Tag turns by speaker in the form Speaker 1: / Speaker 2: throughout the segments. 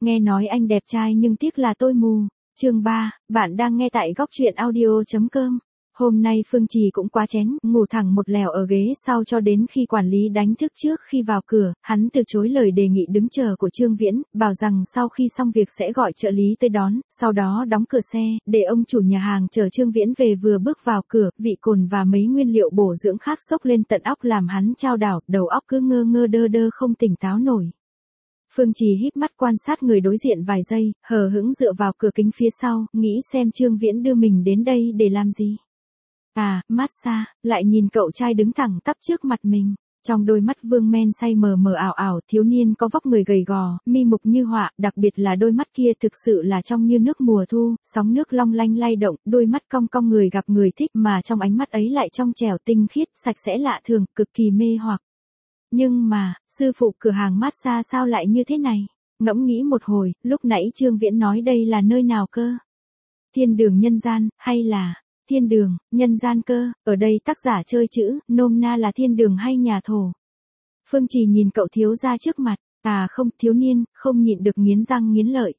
Speaker 1: Nghe nói anh đẹp trai nhưng tiếc là tôi mù. Chương 3, bạn đang nghe tại góc truyện audio.com. Hôm nay Phương Trì cũng quá chén, ngủ thẳng một lèo ở ghế sau cho đến khi quản lý đánh thức trước khi vào cửa, hắn từ chối lời đề nghị đứng chờ của Trương Viễn, bảo rằng sau khi xong việc sẽ gọi trợ lý tới đón, sau đó đóng cửa xe, để ông chủ nhà hàng chờ Trương Viễn về. Vừa bước vào cửa, vị cồn và mấy nguyên liệu bổ dưỡng khác xốc lên tận óc làm hắn chao đảo, đầu óc cứ ngơ ngơ đơ đơ không tỉnh táo nổi. Phương Trì híp mắt quan sát người đối diện vài giây, hờ hững dựa vào cửa kính phía sau, nghĩ xem Trương Viễn đưa mình đến đây để làm gì. À, massage, lại nhìn cậu trai đứng thẳng tắp trước mặt mình. Trong đôi mắt vương men say mờ mờ ảo ảo, thiếu niên có vóc người gầy gò, mi mục như họa, đặc biệt là đôi mắt kia thực sự là trong như nước mùa thu, sóng nước long lanh lay động, đôi mắt cong cong người gặp người thích mà trong ánh mắt ấy lại trong trẻo tinh khiết, sạch sẽ lạ thường, cực kỳ mê hoặc. Nhưng mà, sư phụ cửa hàng massage sao lại như thế này? Ngẫm nghĩ một hồi, lúc nãy Trương Viễn nói đây là nơi nào cơ? Thiên đường nhân gian, hay là thiên đường, nhân gian cơ? Ở đây tác giả chơi chữ, nôm na là thiên đường hay nhà thổ? Phương Trì nhìn cậu thiếu gia trước mặt, à không, thiếu niên, không nhịn được nghiến răng nghiến lợi.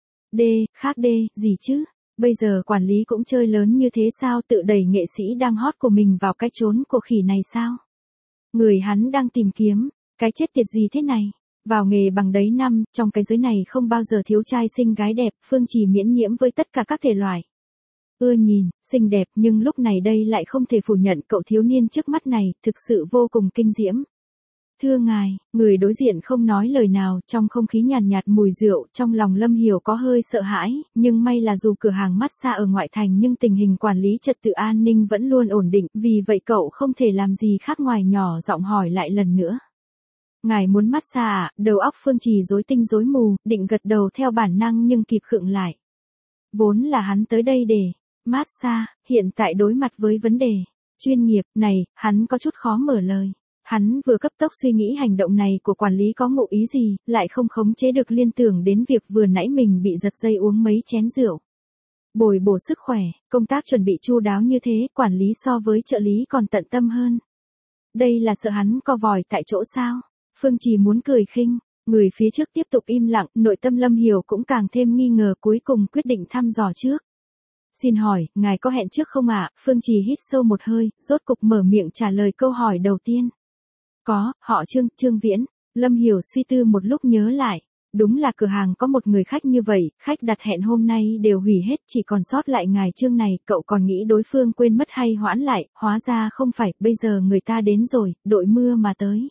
Speaker 1: Khác gì chứ? Bây giờ quản lý cũng chơi lớn như thế sao, tự đẩy nghệ sĩ đang hot của mình vào cái chốn của khỉ này sao? Người hắn đang tìm kiếm, cái chết tiệt gì thế này? Vào nghề bằng đấy năm, trong cái giới này không bao giờ thiếu trai xinh gái đẹp, Phương Trì miễn nhiễm với tất cả các thể loại. Ưa nhìn, xinh đẹp, nhưng lúc này đây lại không thể phủ nhận cậu thiếu niên trước mắt này, thực sự vô cùng kinh diễm. Thưa ngài, người đối diện không nói lời nào, trong không khí nhàn nhạt mùi rượu, trong lòng Lâm Hiểu có hơi sợ hãi, nhưng may là dù cửa hàng massage ở ngoại thành nhưng tình hình quản lý trật tự an ninh vẫn luôn ổn định, vì vậy cậu không thể làm gì khác ngoài nhỏ giọng hỏi lại lần nữa. Ngài muốn massage à? Đầu óc Phương Trì rối tinh rối mù, định gật đầu theo bản năng nhưng kịp khựng lại. Vốn là hắn tới đây để massage, hiện tại đối mặt với vấn đề chuyên nghiệp này, hắn có chút khó mở lời. Hắn vừa cấp tốc suy nghĩ hành động này của quản lý có ngụ ý gì, lại không khống chế được liên tưởng đến việc vừa nãy mình bị giật dây uống mấy chén rượu. Bồi bổ sức khỏe, công tác chuẩn bị chu đáo như thế, quản lý so với trợ lý còn tận tâm hơn. Đây là sợ hắn co vòi tại chỗ sao? Phương Trì muốn cười khinh, người phía trước tiếp tục im lặng, nội tâm Lâm Hiểu cũng càng thêm nghi ngờ, cuối cùng quyết định thăm dò trước. Xin hỏi, ngài có hẹn trước không ạ? Phương Trì hít sâu một hơi, rốt cục mở miệng trả lời câu hỏi đầu tiên. Có, họ Trương Viễn. Lâm Hiểu suy tư một lúc nhớ lại. Đúng là cửa hàng có một người khách như vậy, khách đặt hẹn hôm nay đều hủy hết, chỉ còn sót lại ngài Trương này, cậu còn nghĩ đối phương quên mất hay hoãn lại, hóa ra không phải, bây giờ người ta đến rồi, đội mưa mà tới.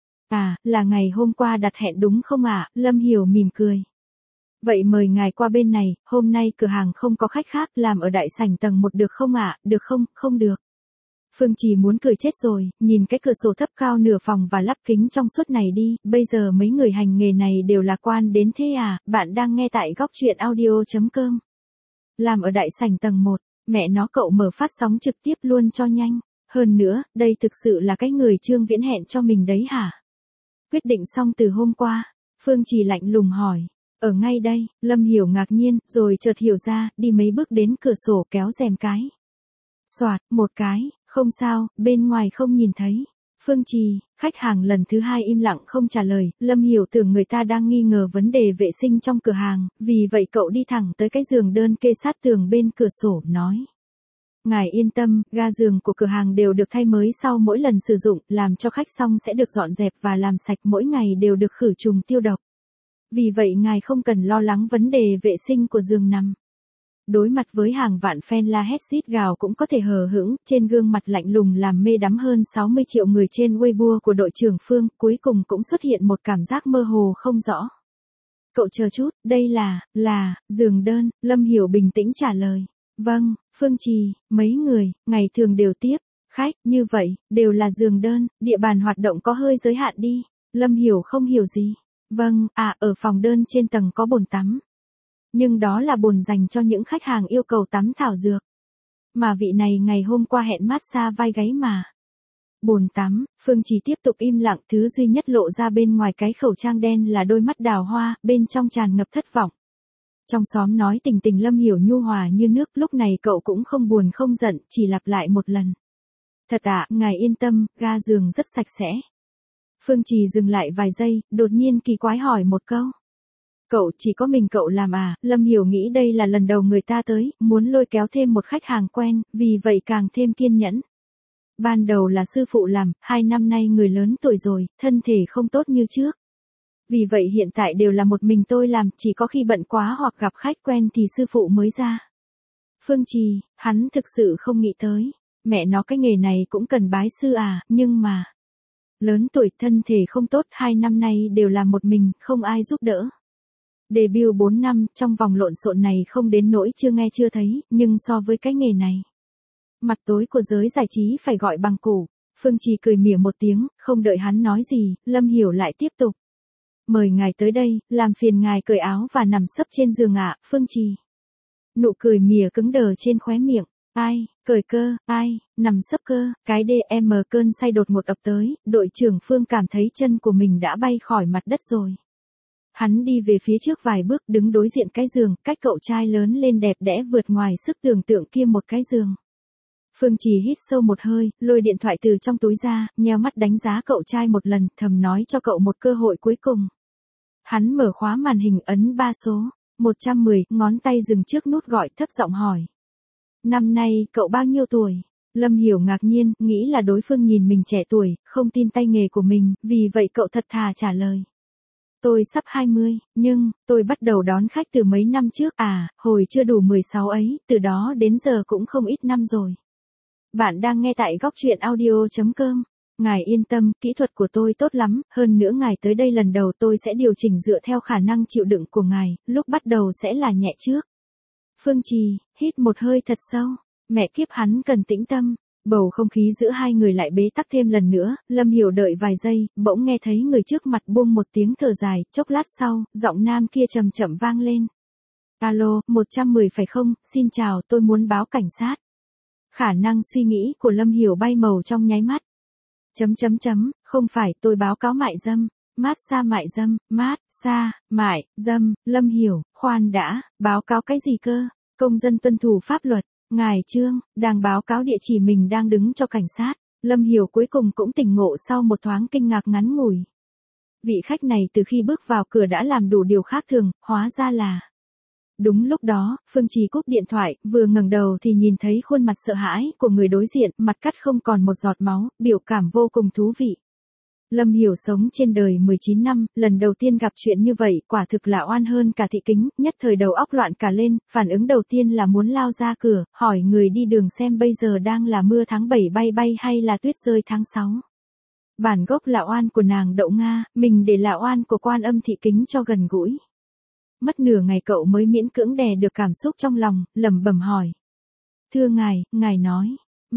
Speaker 1: À, là ngày hôm qua đặt hẹn đúng không ạ? Lâm Hiểu mỉm cười. Vậy mời ngài qua bên này, hôm nay cửa hàng không có khách khác, làm ở đại sảnh tầng 1 được không ạ? Được không? Không được. Phương Trì muốn cười chết rồi, nhìn cái cửa sổ thấp cao nửa phòng và lắp kính trong suốt này đi, bây giờ mấy người hành nghề này đều lạc quan đến thế à? Bạn đang nghe tại góc truyện audio.com. Làm ở đại sảnh tầng 1, mẹ nó cậu mở phát sóng trực tiếp luôn cho nhanh. Hơn nữa, đây thực sự là cái người Trương Viễn hẹn cho mình đấy hả? Quyết định xong từ hôm qua, Phương Trì lạnh lùng hỏi. Ở ngay đây, Lâm Hiểu ngạc nhiên, rồi chợt hiểu ra, đi mấy bước đến cửa sổ kéo rèm cái. Soạt, một cái, không sao, bên ngoài không nhìn thấy. Phương Trì, khách hàng lần thứ 2 im lặng không trả lời, Lâm Hiểu tưởng người ta đang nghi ngờ vấn đề vệ sinh trong cửa hàng, vì vậy cậu đi thẳng tới cái giường đơn kê sát tường bên cửa sổ, nói. Ngài yên tâm, ga giường của cửa hàng đều được thay mới sau mỗi lần sử dụng, làm cho khách xong sẽ được dọn dẹp và làm sạch, mỗi ngày đều được khử trùng tiêu độc. Vì vậy ngài không cần lo lắng vấn đề vệ sinh của giường nằm. Đối mặt với hàng vạn fan la hét rít gào cũng có thể hờ hững, trên gương mặt lạnh lùng làm mê đắm hơn 60 triệu người trên Weibo của đội trưởng Phương, cuối cùng cũng xuất hiện một cảm giác mơ hồ không rõ. Cậu chờ chút, đây là, giường đơn, Lâm Hiểu bình tĩnh trả lời. Vâng, Phương Trì, mấy người, ngày thường đều tiếp khách, như vậy, đều là giường đơn, địa bàn hoạt động có hơi giới hạn đi. Lâm Hiểu không hiểu gì. Vâng, ở phòng đơn trên tầng có bồn tắm. Nhưng đó là bồn dành cho những khách hàng yêu cầu tắm thảo dược. Mà vị này ngày hôm qua hẹn massage vai gáy mà. Bồn tắm, Phương Trì tiếp tục im lặng, thứ duy nhất lộ ra bên ngoài cái khẩu trang đen là đôi mắt đào hoa, bên trong tràn ngập thất vọng. Trong xóm nói tình tình Lâm Hiểu nhu hòa như nước, lúc này cậu cũng không buồn không giận, chỉ lặp lại một lần. Thật ạ, ngài yên tâm, ga giường rất sạch sẽ. Phương Trì dừng lại vài giây, đột nhiên kỳ quái hỏi một câu. Cậu chỉ có mình cậu làm à? Lâm Hiểu nghĩ đây là lần đầu người ta tới, muốn lôi kéo thêm một khách hàng quen, vì vậy càng thêm kiên nhẫn. Ban đầu là sư phụ làm, 2 năm nay người lớn tuổi rồi, thân thể không tốt như trước. Vì vậy hiện tại đều là một mình tôi làm, chỉ có khi bận quá hoặc gặp khách quen thì sư phụ mới ra. Phương Trì, hắn thực sự không nghĩ tới. Mẹ nó cái nghề này cũng cần bái sư à, nhưng mà... Lớn tuổi thân thể không tốt 2 năm nay đều làm một mình, không ai giúp đỡ. Debut 4 năm, trong vòng lộn xộn này không đến nỗi chưa nghe chưa thấy, nhưng so với cái nghề này. Mặt tối của giới giải trí phải gọi bằng củ. Phương Trì cười mỉa một tiếng, không đợi hắn nói gì, Lâm Hiểu lại tiếp tục. Mời ngài tới đây, làm phiền ngài cởi áo và nằm sấp trên giường ạ, Phương Trì. Nụ cười mỉa cứng đờ trên khóe miệng. Ai, cởi cơ, ai, nằm sấp cơ, cái DM cơn say đột ngột ập tới, đội trưởng Phương cảm thấy chân của mình đã bay khỏi mặt đất rồi. Hắn đi về phía trước vài bước đứng đối diện cái giường, cách cậu trai lớn lên đẹp đẽ vượt ngoài sức tưởng tượng kia một cái giường. Phương Trì hít sâu một hơi, lôi điện thoại từ trong túi ra, nheo mắt đánh giá cậu trai một lần, thầm nói cho cậu một cơ hội cuối cùng. Hắn mở khóa màn hình ấn 3 số, 110, ngón tay dừng trước nút gọi thấp giọng hỏi. Năm nay cậu bao nhiêu tuổi? Lâm Hiểu ngạc nhiên, nghĩ là đối phương nhìn mình trẻ tuổi, không tin tay nghề của mình, vì vậy cậu thật thà trả lời. Tôi sắp 20, nhưng, tôi bắt đầu đón khách từ mấy năm trước à, hồi chưa đủ 16 ấy, từ đó đến giờ cũng không ít năm rồi. Bạn đang nghe tại góc truyện audio.com. Ngài yên tâm, kỹ thuật của tôi tốt lắm, hơn nữa ngài tới đây lần đầu tôi sẽ điều chỉnh dựa theo khả năng chịu đựng của ngài, lúc bắt đầu sẽ là nhẹ trước. Phương Trì, hít một hơi thật sâu, mẹ kiếp hắn cần tĩnh tâm. Bầu không khí giữa hai người lại bế tắc thêm lần nữa, Lâm Hiểu đợi vài giây, bỗng nghe thấy người trước mặt buông một tiếng thở dài, chốc lát sau, giọng nam kia chậm chậm vang lên. Alo, 110 phải không, xin chào, tôi muốn báo cảnh sát. Khả năng suy nghĩ của Lâm Hiểu bay màu trong nháy mắt. Không phải, tôi báo cáo mại dâm. Mại dâm, Lâm Hiểu, khoan đã, báo cáo cái gì cơ? Công dân tuân thủ pháp luật. Ngài Trương, đang báo cáo địa chỉ mình đang đứng cho cảnh sát. Lâm Hiểu cuối cùng cũng tỉnh ngộ sau một thoáng kinh ngạc ngắn ngủi. Vị khách này từ khi bước vào cửa đã làm đủ điều khác thường, hóa ra là... Đúng lúc đó, Phương Trì cúp điện thoại, vừa ngẩng đầu thì nhìn thấy khuôn mặt sợ hãi của người đối diện, mặt cắt không còn một giọt máu, biểu cảm vô cùng thú vị. Lâm Hiểu sống trên đời 19 năm, lần đầu tiên gặp chuyện như vậy, quả thực là oan hơn cả thị kính, nhất thời đầu óc loạn cả lên, phản ứng đầu tiên là muốn lao ra cửa, hỏi người đi đường xem bây giờ đang là mưa tháng 7 bay bay hay là tuyết rơi tháng 6. Bản gốc là oan của nàng Đậu Nga, mình để là oan của Quan Âm thị kính cho gần gũi. Mất nửa ngày cậu mới miễn cưỡng đè được cảm xúc trong lòng, lẩm bẩm hỏi. Thưa ngài nói.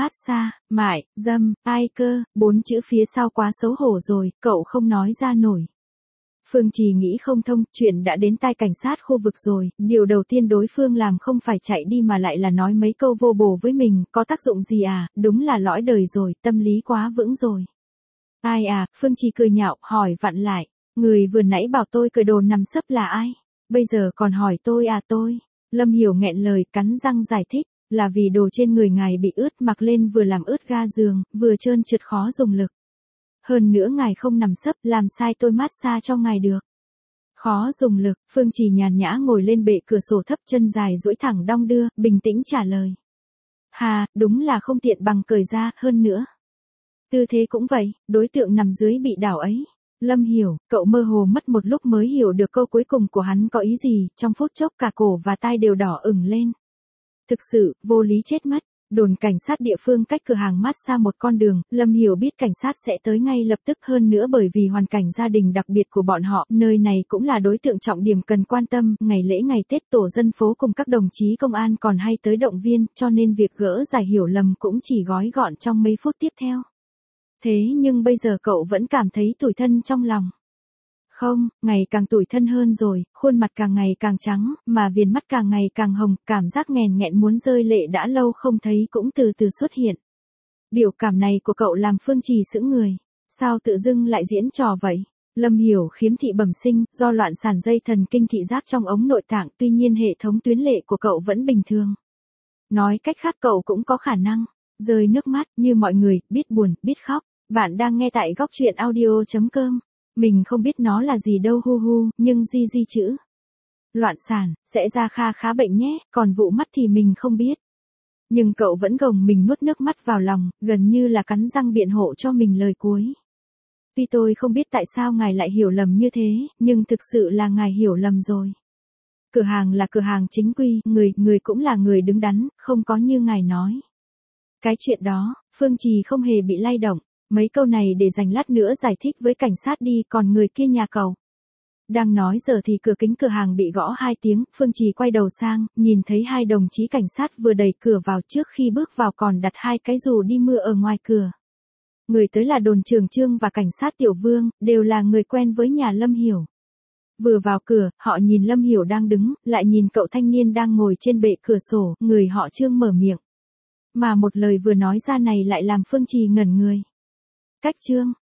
Speaker 1: Mại dâm, ai cơ, 4 chữ phía sau quá xấu hổ rồi, cậu không nói ra nổi. Phương Trì nghĩ không thông, chuyện đã đến tai cảnh sát khu vực rồi, điều đầu tiên đối phương làm không phải chạy đi mà lại là nói mấy câu vô bổ với mình, có tác dụng gì à, đúng là lõi đời rồi, tâm lý quá vững rồi. Ai à, Phương Trì cười nhạo, hỏi vặn lại, người vừa nãy bảo tôi cởi đồ nằm sấp là ai? Bây giờ còn hỏi tôi à tôi? Lâm Hiểu nghẹn lời, cắn răng giải thích. Là vì đồ trên người ngài bị ướt mặc lên vừa làm ướt ga giường, vừa trơn trượt khó dùng lực. Hơn nữa ngài không nằm sấp, làm sai tôi massage cho ngài được. Khó dùng lực, Phương Trì nhàn nhã ngồi lên bệ cửa sổ thấp chân dài duỗi thẳng đong đưa, bình tĩnh trả lời. Hà, đúng là không tiện bằng cởi ra, hơn nữa. Tư thế cũng vậy, đối tượng nằm dưới bị đảo ấy. Lâm Hiểu, cậu mơ hồ mất một lúc mới hiểu được câu cuối cùng của hắn có ý gì, trong phút chốc cả cổ và tai đều đỏ ửng lên. Thực sự, vô lý chết mất. Đồn cảnh sát địa phương cách cửa hàng massage một con đường, Lâm Hiểu biết cảnh sát sẽ tới ngay lập tức, hơn nữa bởi vì hoàn cảnh gia đình đặc biệt của bọn họ, nơi này cũng là đối tượng trọng điểm cần quan tâm, ngày lễ ngày Tết tổ dân phố cùng các đồng chí công an còn hay tới động viên, cho nên việc gỡ giải hiểu lầm cũng chỉ gói gọn trong mấy phút tiếp theo. Thế nhưng bây giờ cậu vẫn cảm thấy tủi thân trong lòng. Không, ngày càng tủi thân hơn rồi, khuôn mặt càng ngày càng trắng, mà viền mắt càng ngày càng hồng, cảm giác nghèn nghẹn muốn rơi lệ đã lâu không thấy cũng từ từ xuất hiện. Biểu cảm này của cậu làm Phương Trì sững người. Sao tự dưng lại diễn trò vậy? Lâm Hiểu khiếm thị bẩm sinh, do loạn sản dây thần kinh thị giác trong ống nội tạng, tuy nhiên hệ thống tuyến lệ của cậu vẫn bình thường. Nói cách khác cậu cũng có khả năng rơi nước mắt như mọi người, biết buồn, biết khóc. Bạn đang nghe tại góc truyện audio.com. Mình không biết nó là gì đâu hu hu, nhưng di chữ. loạn sản, sẽ ra khá bệnh nhé, còn vụ mắt thì mình không biết. Nhưng cậu vẫn gồng mình nuốt nước mắt vào lòng, gần như là cắn răng biện hộ cho mình lời cuối. Tuy tôi không biết tại sao ngài lại hiểu lầm như thế, nhưng thực sự là ngài hiểu lầm rồi. Cửa hàng là cửa hàng chính quy, người cũng là người đứng đắn, không có như ngài nói. Cái chuyện đó, Phương Trì không hề bị lay động, mấy câu này để dành lát nữa giải thích với cảnh sát đi, còn người kia nhà cậu. Đang nói giờ thì cửa kính cửa hàng bị gõ 2 tiếng, Phương Trì quay đầu sang, nhìn thấy 2 đồng chí cảnh sát vừa đẩy cửa vào, trước khi bước vào còn đặt 2 cái dù đi mưa ở ngoài cửa. Người tới là đồn trưởng Trương và cảnh sát Tiểu Vương, đều là người quen với nhà Lâm Hiểu. Vừa vào cửa, họ nhìn Lâm Hiểu đang đứng, lại nhìn cậu thanh niên đang ngồi trên bệ cửa sổ, người họ Trương mở miệng. Mà một lời vừa nói ra này lại làm Phương Trì ngẩn người. Cách Trương,